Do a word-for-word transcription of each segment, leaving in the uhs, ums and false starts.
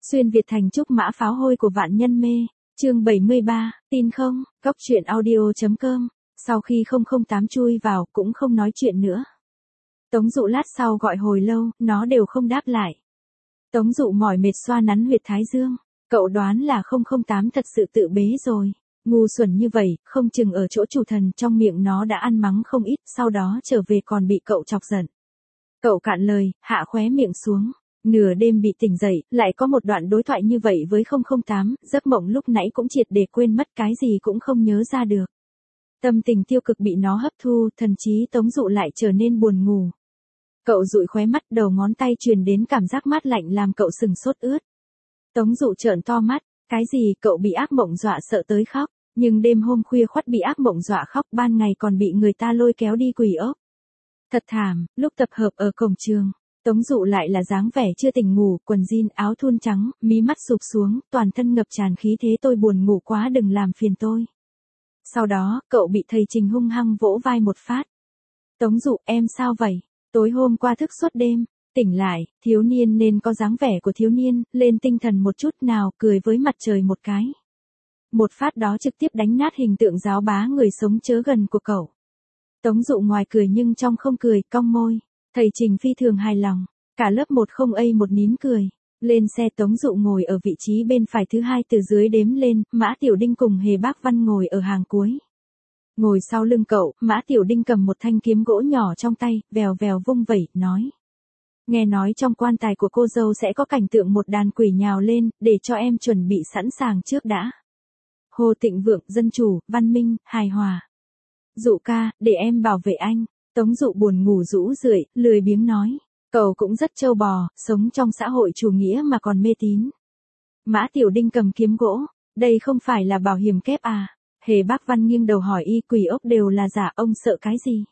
Xuyên Việt thành trúc mã pháo hôi của vạn nhân mê, chương bảy mươi ba, tin không, góc truyện audio.com, sau khi không không tám chui vào cũng không nói chuyện nữa. Tống Dụ lát sau gọi hồi lâu, nó đều không đáp lại. Tống Dụ mỏi mệt xoa nắn huyệt thái dương, cậu đoán là không không tám thật sự tự bế rồi. Ngu xuẩn như vậy, không chừng ở chỗ chủ thần trong miệng nó đã ăn mắng không ít, sau đó trở về còn bị cậu chọc giận. Cậu cạn lời, hạ khóe miệng xuống. Nửa đêm bị tỉnh dậy, lại có một đoạn đối thoại như vậy với không không tám, giấc mộng lúc nãy cũng triệt để quên mất, cái gì cũng không nhớ ra được. Tâm tình tiêu cực bị nó hấp thu, thần trí Tống Dụ lại trở nên buồn ngủ. Cậu dụi khóe mắt, đầu ngón tay truyền đến cảm giác mát lạnh làm cậu sừng sốt ướt. Tống Dụ trợn to mắt, cái gì, cậu bị ác mộng dọa sợ tới khóc, nhưng đêm hôm khuya khoắt bị ác mộng dọa khóc, ban ngày còn bị người ta lôi kéo đi quỳ ốc. Thật thảm. Lúc tập hợp ở cổng trường, Tống Dụ lại là dáng vẻ chưa tỉnh ngủ, quần jean áo thun trắng, mí mắt sụp xuống, toàn thân ngập tràn khí thế tôi buồn ngủ quá đừng làm phiền tôi. Sau đó, cậu bị thầy Trình hung hăng vỗ vai một phát. Tống Dụ, em sao vậy? Tối hôm qua thức suốt đêm, tỉnh lại, thiếu niên nên có dáng vẻ của thiếu niên, lên tinh thần một chút nào, cười với mặt trời một cái. Một phát đó trực tiếp đánh nát hình tượng giáo bá người sống chớ gần của cậu. Tống Dụ ngoài cười nhưng trong không cười, cong môi. Thầy Trình phi thường hài lòng, cả lớp một không a một nín cười. Lên xe Tống Dụ ngồi ở vị trí bên phải thứ hai từ dưới đếm lên, Mã Tiểu Đinh cùng Hề Bác Văn ngồi ở hàng cuối. Ngồi sau lưng cậu, Mã Tiểu Đinh cầm một thanh kiếm gỗ nhỏ trong tay, vèo vèo vung vẩy, nói. Nghe nói trong quan tài của cô dâu sẽ có cảnh tượng một đàn quỷ nhào lên, để cho em chuẩn bị sẵn sàng trước đã. Hồ Tịnh Vượng, dân chủ, văn minh, hài hòa. Dụ ca, để em bảo vệ anh. Tống Dụ buồn ngủ rũ rượi, lười biếng nói. Cậu cũng rất trâu bò, sống trong xã hội chủ nghĩa mà còn mê tín. Mã Tiểu Đinh cầm kiếm gỗ. Đây không phải là bảo hiểm kép à? Hề Bác Văn nghiêng đầu hỏi y, quỷ ốc đều là giả, ông sợ cái gì?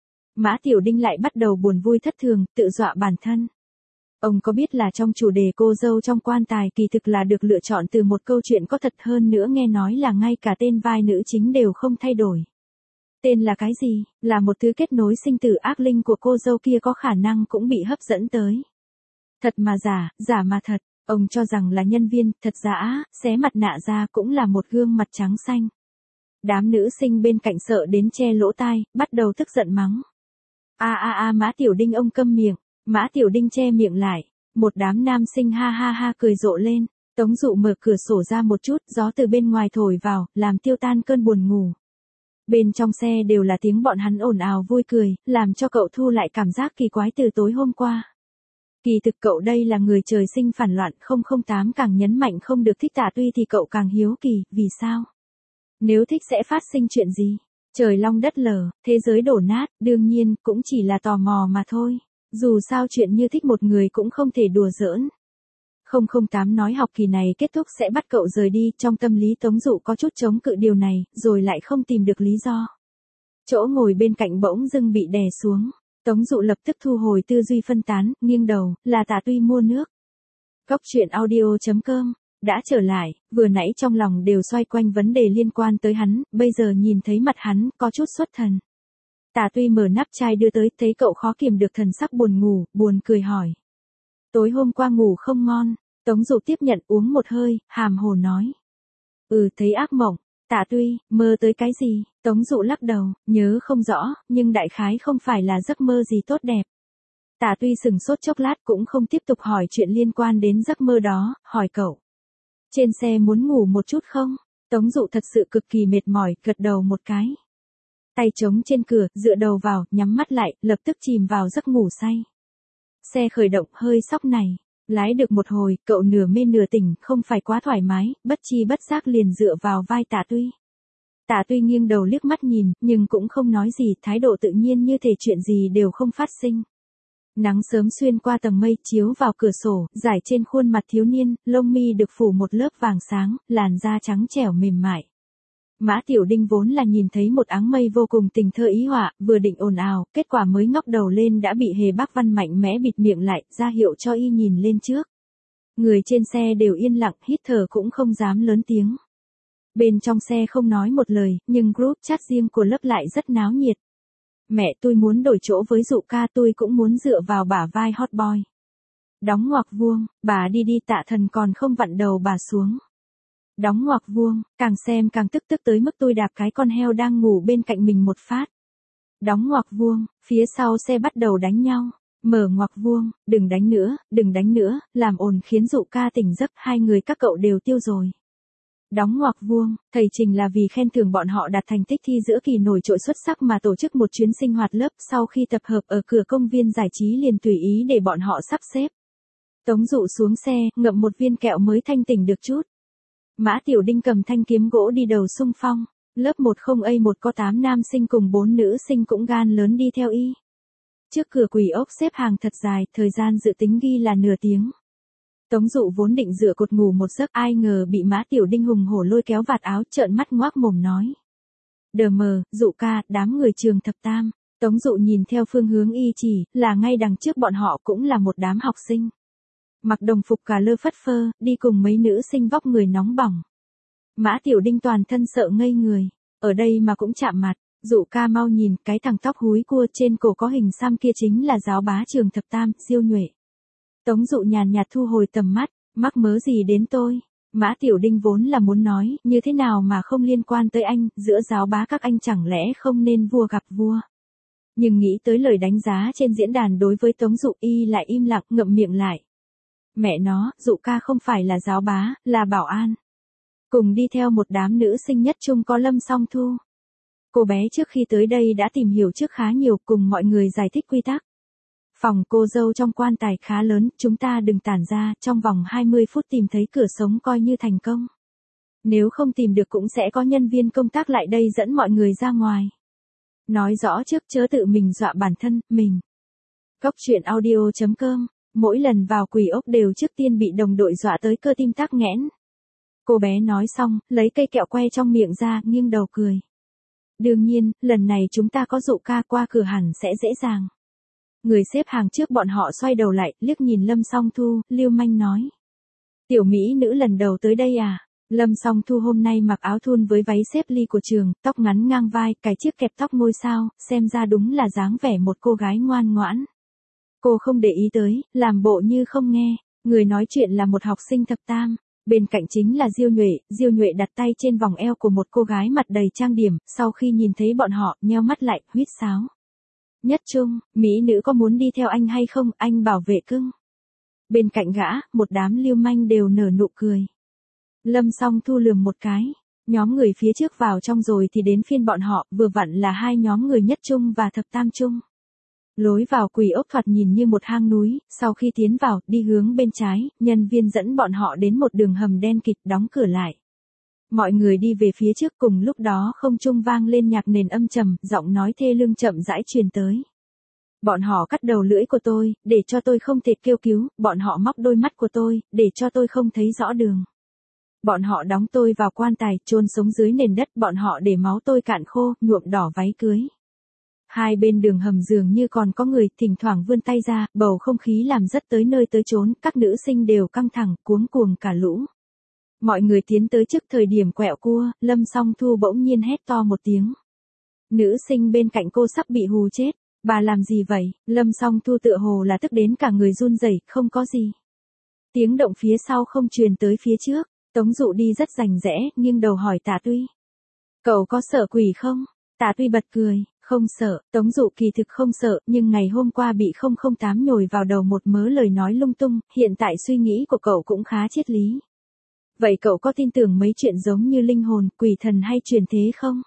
Mã Tiểu Đinh lại bắt đầu buồn vui thất thường, tự dọa bản thân. Ông có biết là trong chủ đề cô dâu trong quan tài kỳ thực là được lựa chọn từ một câu chuyện có thật, hơn nữa nghe nói là ngay cả tên vai nữ chính đều không thay đổi. Tên là cái gì? Là một thứ kết nối sinh tử ác linh của cô dâu kia có khả năng cũng bị hấp dẫn tới. Thật mà giả, giả mà thật, ông cho rằng là nhân viên, thật giả, xé mặt nạ ra cũng là một gương mặt trắng xanh. Đám nữ sinh bên cạnh sợ đến che lỗ tai, bắt đầu tức giận mắng. A a a Mã Tiểu Đinh ông câm miệng, Mã Tiểu Đinh che miệng lại, một đám nam sinh ha ha ha cười rộ lên, Tống Dụ mở cửa sổ ra một chút, gió từ bên ngoài thổi vào, làm tiêu tan cơn buồn ngủ. Bên trong xe đều là tiếng bọn hắn ồn ào vui cười, làm cho cậu thu lại cảm giác kỳ quái từ tối hôm qua. Kỳ thực cậu đây là người trời sinh phản loạn, không không tám càng nhấn mạnh không được thích Tả Tuy thì cậu càng hiếu kỳ, vì sao? Nếu thích sẽ phát sinh chuyện gì? Trời long đất lở, thế giới đổ nát, đương nhiên, cũng chỉ là tò mò mà thôi. Dù sao chuyện như thích một người cũng không thể đùa giỡn. không không tám nói học kỳ này kết thúc sẽ bắt cậu rời đi, trong tâm lý Tống Dụ có chút chống cự điều này, rồi lại không tìm được lý do. Chỗ ngồi bên cạnh bỗng dưng bị đè xuống. Tống Dụ lập tức thu hồi tư duy phân tán, nghiêng đầu, là Tả Tuy mua nước. Góc truyện audio.com, đã trở lại, vừa nãy trong lòng đều xoay quanh vấn đề liên quan tới hắn, bây giờ nhìn thấy mặt hắn, có chút xuất thần. Tả Tuy mở nắp chai đưa tới, thấy cậu khó kiềm được thần sắc buồn ngủ, buồn cười hỏi. Tối hôm qua ngủ không ngon, Tống Dụ tiếp nhận uống một hơi, hàm hồ nói. Ừ, thấy ác mộng. Tả Tuy, mơ tới cái gì? Tống Dụ lắc đầu, nhớ không rõ, nhưng đại khái không phải là giấc mơ gì tốt đẹp. Tả Tuy sừng sốt chốc lát cũng không tiếp tục hỏi chuyện liên quan đến giấc mơ đó, hỏi cậu. Trên xe muốn ngủ một chút không? Tống Dụ thật sự cực kỳ mệt mỏi, gật đầu một cái. Tay trống trên cửa, dựa đầu vào, nhắm mắt lại, lập tức chìm vào giấc ngủ say. Xe khởi động hơi sóc này. Lái được một hồi, cậu nửa mê nửa tỉnh, không phải quá thoải mái, bất chi bất giác liền dựa vào vai Tả Tuy. Tả Tuy nghiêng đầu liếc mắt nhìn, nhưng cũng không nói gì, thái độ tự nhiên như thể chuyện gì đều không phát sinh. Nắng sớm xuyên qua tầng mây, chiếu vào cửa sổ, rải trên khuôn mặt thiếu niên, lông mi được phủ một lớp vàng sáng, làn da trắng trẻo mềm mại. Mã Tiểu Đinh vốn là nhìn thấy một áng mây vô cùng tình thơ ý họa, vừa định ồn ào, kết quả mới ngóc đầu lên đã bị Hề Bác Văn mạnh mẽ bịt miệng lại, ra hiệu cho y nhìn lên trước. Người trên xe đều yên lặng, hít thở cũng không dám lớn tiếng. Bên trong xe không nói một lời, nhưng group chat riêng của lớp lại rất náo nhiệt. Mẹ tôi muốn đổi chỗ với Dụ ca, tôi cũng muốn dựa vào bả vai hot boy. Đóng ngoặc vuông, bà đi đi, Tạ Thần còn không vặn đầu bà xuống. Đóng ngoặc vuông, càng xem càng tức tức tới mức tôi đạp cái con heo đang ngủ bên cạnh mình một phát. Đóng ngoặc vuông, phía sau xe bắt đầu đánh nhau. Mở ngoặc vuông, đừng đánh nữa, đừng đánh nữa, làm ồn khiến Dụ Ca tỉnh giấc, hai người các cậu đều tiêu rồi. Đóng ngoặc vuông, thầy Trình là vì khen thưởng bọn họ đạt thành tích thi giữa kỳ nổi trội xuất sắc mà tổ chức một chuyến sinh hoạt lớp, sau khi tập hợp ở cửa công viên giải trí liền tùy ý để bọn họ sắp xếp. Tống Dụ xuống xe, ngậm một viên kẹo mới thanh tỉnh được chút. Mã Tiểu Đinh cầm thanh kiếm gỗ đi đầu xung phong, lớp một không A một có tám nam sinh cùng bốn nữ sinh cũng gan lớn đi theo y. Trước cửa quỷ ốc xếp hàng thật dài, thời gian dự tính ghi là nửa tiếng. Tống Dụ vốn định dựa cột ngủ một giấc, ai ngờ bị Mã Tiểu Đinh hùng hổ lôi kéo vạt áo, trợn mắt ngoác mồm nói. Đờ mờ, Dụ ca, đám người trường thập tam. Tống Dụ nhìn theo phương hướng y chỉ, là ngay đằng trước bọn họ cũng là một đám học sinh. Mặc đồng phục cà lơ phất phơ, đi cùng mấy nữ sinh vóc người nóng bỏng. Mã Tiểu Đinh toàn thân sợ ngây người, ở đây mà cũng chạm mặt. Dụ ca mau nhìn, cái thằng tóc húi cua trên cổ có hình xăm kia chính là giáo bá trường thập tam, Diêu Nhuệ. Tống Dụ nhàn nhạt thu hồi tầm mắt, mắc mớ gì đến tôi. Mã Tiểu Đinh vốn là muốn nói, như thế nào mà không liên quan tới anh, giữa giáo bá các anh chẳng lẽ không nên vua gặp vua. Nhưng nghĩ tới lời đánh giá trên diễn đàn đối với Tống Dụ, y lại im lặng, ngậm miệng lại. Mẹ nó, Dụ ca không phải là giáo bá, là bảo an. Cùng đi theo một đám nữ sinh nhất trung có Lâm Song Thu. Cô bé trước khi tới đây đã tìm hiểu trước khá nhiều, cùng mọi người giải thích quy tắc. Phòng cô dâu trong quan tài khá lớn, chúng ta đừng tản ra, trong vòng hai mươi phút tìm thấy cửa sống coi như thành công. Nếu không tìm được cũng sẽ có nhân viên công tác lại đây dẫn mọi người ra ngoài. Nói rõ trước chớ tự mình dọa bản thân, mình. Cốc truyện audio chấm com, mỗi lần vào quỷ ốc đều trước tiên bị đồng đội dọa tới cơ tim tắc nghẽn. Cô bé nói xong, lấy cây kẹo que trong miệng ra, nghiêng đầu cười. Đương nhiên, lần này chúng ta có Dụ ca qua cửa hẳn sẽ dễ dàng. Người xếp hàng trước bọn họ xoay đầu lại, liếc nhìn Lâm Song Thu, lưu manh nói. Tiểu mỹ nữ lần đầu tới đây à? Lâm Song Thu hôm nay mặc áo thun với váy xếp ly của trường, tóc ngắn ngang vai, cài chiếc kẹp tóc ngôi sao, xem ra đúng là dáng vẻ một cô gái ngoan ngoãn. Cô không để ý tới, làm bộ như không nghe, người nói chuyện là một học sinh thập tam. Bên cạnh chính là Diêu Nhuệ, Diêu Nhuệ đặt tay trên vòng eo của một cô gái mặt đầy trang điểm, sau khi nhìn thấy bọn họ, nheo mắt lại, huýt sáo. Nhất trung, mỹ nữ có muốn đi theo anh hay không, anh bảo vệ cưng. Bên cạnh gã, một đám lưu manh đều nở nụ cười. Lâm Song Thu lườm một cái, nhóm người phía trước vào trong rồi thì đến phiên bọn họ, vừa vặn là hai nhóm người nhất trung và thập tam trung. Lối vào quỷ ốc thoạt nhìn như một hang núi, sau khi tiến vào, đi hướng bên trái, nhân viên dẫn bọn họ đến một đường hầm đen kịt, đóng cửa lại. Mọi người đi về phía trước, cùng lúc đó không trung vang lên nhạc nền âm trầm, giọng nói thê lương chậm rãi truyền tới. Bọn họ cắt đầu lưỡi của tôi, để cho tôi không thể kêu cứu, bọn họ móc đôi mắt của tôi, để cho tôi không thấy rõ đường. Bọn họ đóng tôi vào quan tài, chôn sống dưới nền đất, bọn họ để máu tôi cạn khô, nhuộm đỏ váy cưới. Hai bên đường hầm dường như còn có người, thỉnh thoảng vươn tay ra, bầu không khí làm rất tới nơi tới chốn, các nữ sinh đều căng thẳng, cuống cuồng cả lũ. Mọi người tiến tới trước thời điểm quẹo cua, Lâm Song Thu bỗng nhiên hét to một tiếng. Nữ sinh bên cạnh cô sắp bị hù chết, bà làm gì vậy? Lâm Song Thu tựa hồ là tức đến cả người run rẩy, không có gì. Tiếng động phía sau không truyền tới phía trước, Tống Dụ đi rất rành rẽ, nghiêng đầu hỏi Tạ Tuy. Cậu có sợ quỷ không? Tạ Tuy bật cười. Không sợ, Tống Dụ kỳ thực không sợ, nhưng ngày hôm qua bị không không tám nhồi vào đầu một mớ lời nói lung tung, hiện tại suy nghĩ của cậu cũng khá triết lý. Vậy cậu có tin tưởng mấy chuyện giống như linh hồn, quỷ thần hay truyền thế không?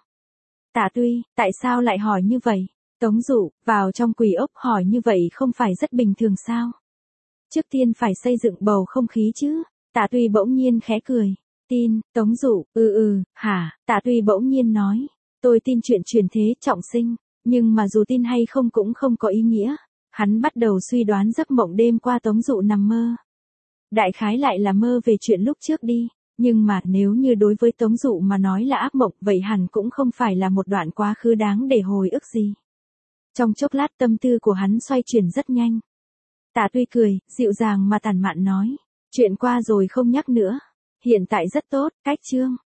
Tạ Tuy, tại sao lại hỏi như vậy? Tống Dụ, vào trong quỷ ốc hỏi như vậy không phải rất bình thường sao? Trước tiên phải xây dựng bầu không khí chứ. Tạ Tuy bỗng nhiên khẽ cười. Tin, Tống Dụ, ừ ừ, hả? Tạ Tuy bỗng nhiên nói. Tôi tin chuyện truyền thế trọng sinh, nhưng mà dù tin hay không cũng không có ý nghĩa. Hắn bắt đầu suy đoán giấc mộng đêm qua Tống Dụ nằm mơ. Đại khái lại là mơ về chuyện lúc trước đi, nhưng mà nếu như đối với Tống Dụ mà nói là ác mộng, vậy hẳn cũng không phải là một đoạn quá khứ đáng để hồi ức gì. Trong chốc lát tâm tư của hắn xoay chuyển rất nhanh. Tạ Tuy cười, dịu dàng mà tản mạn nói, chuyện qua rồi không nhắc nữa, hiện tại rất tốt, cách chương.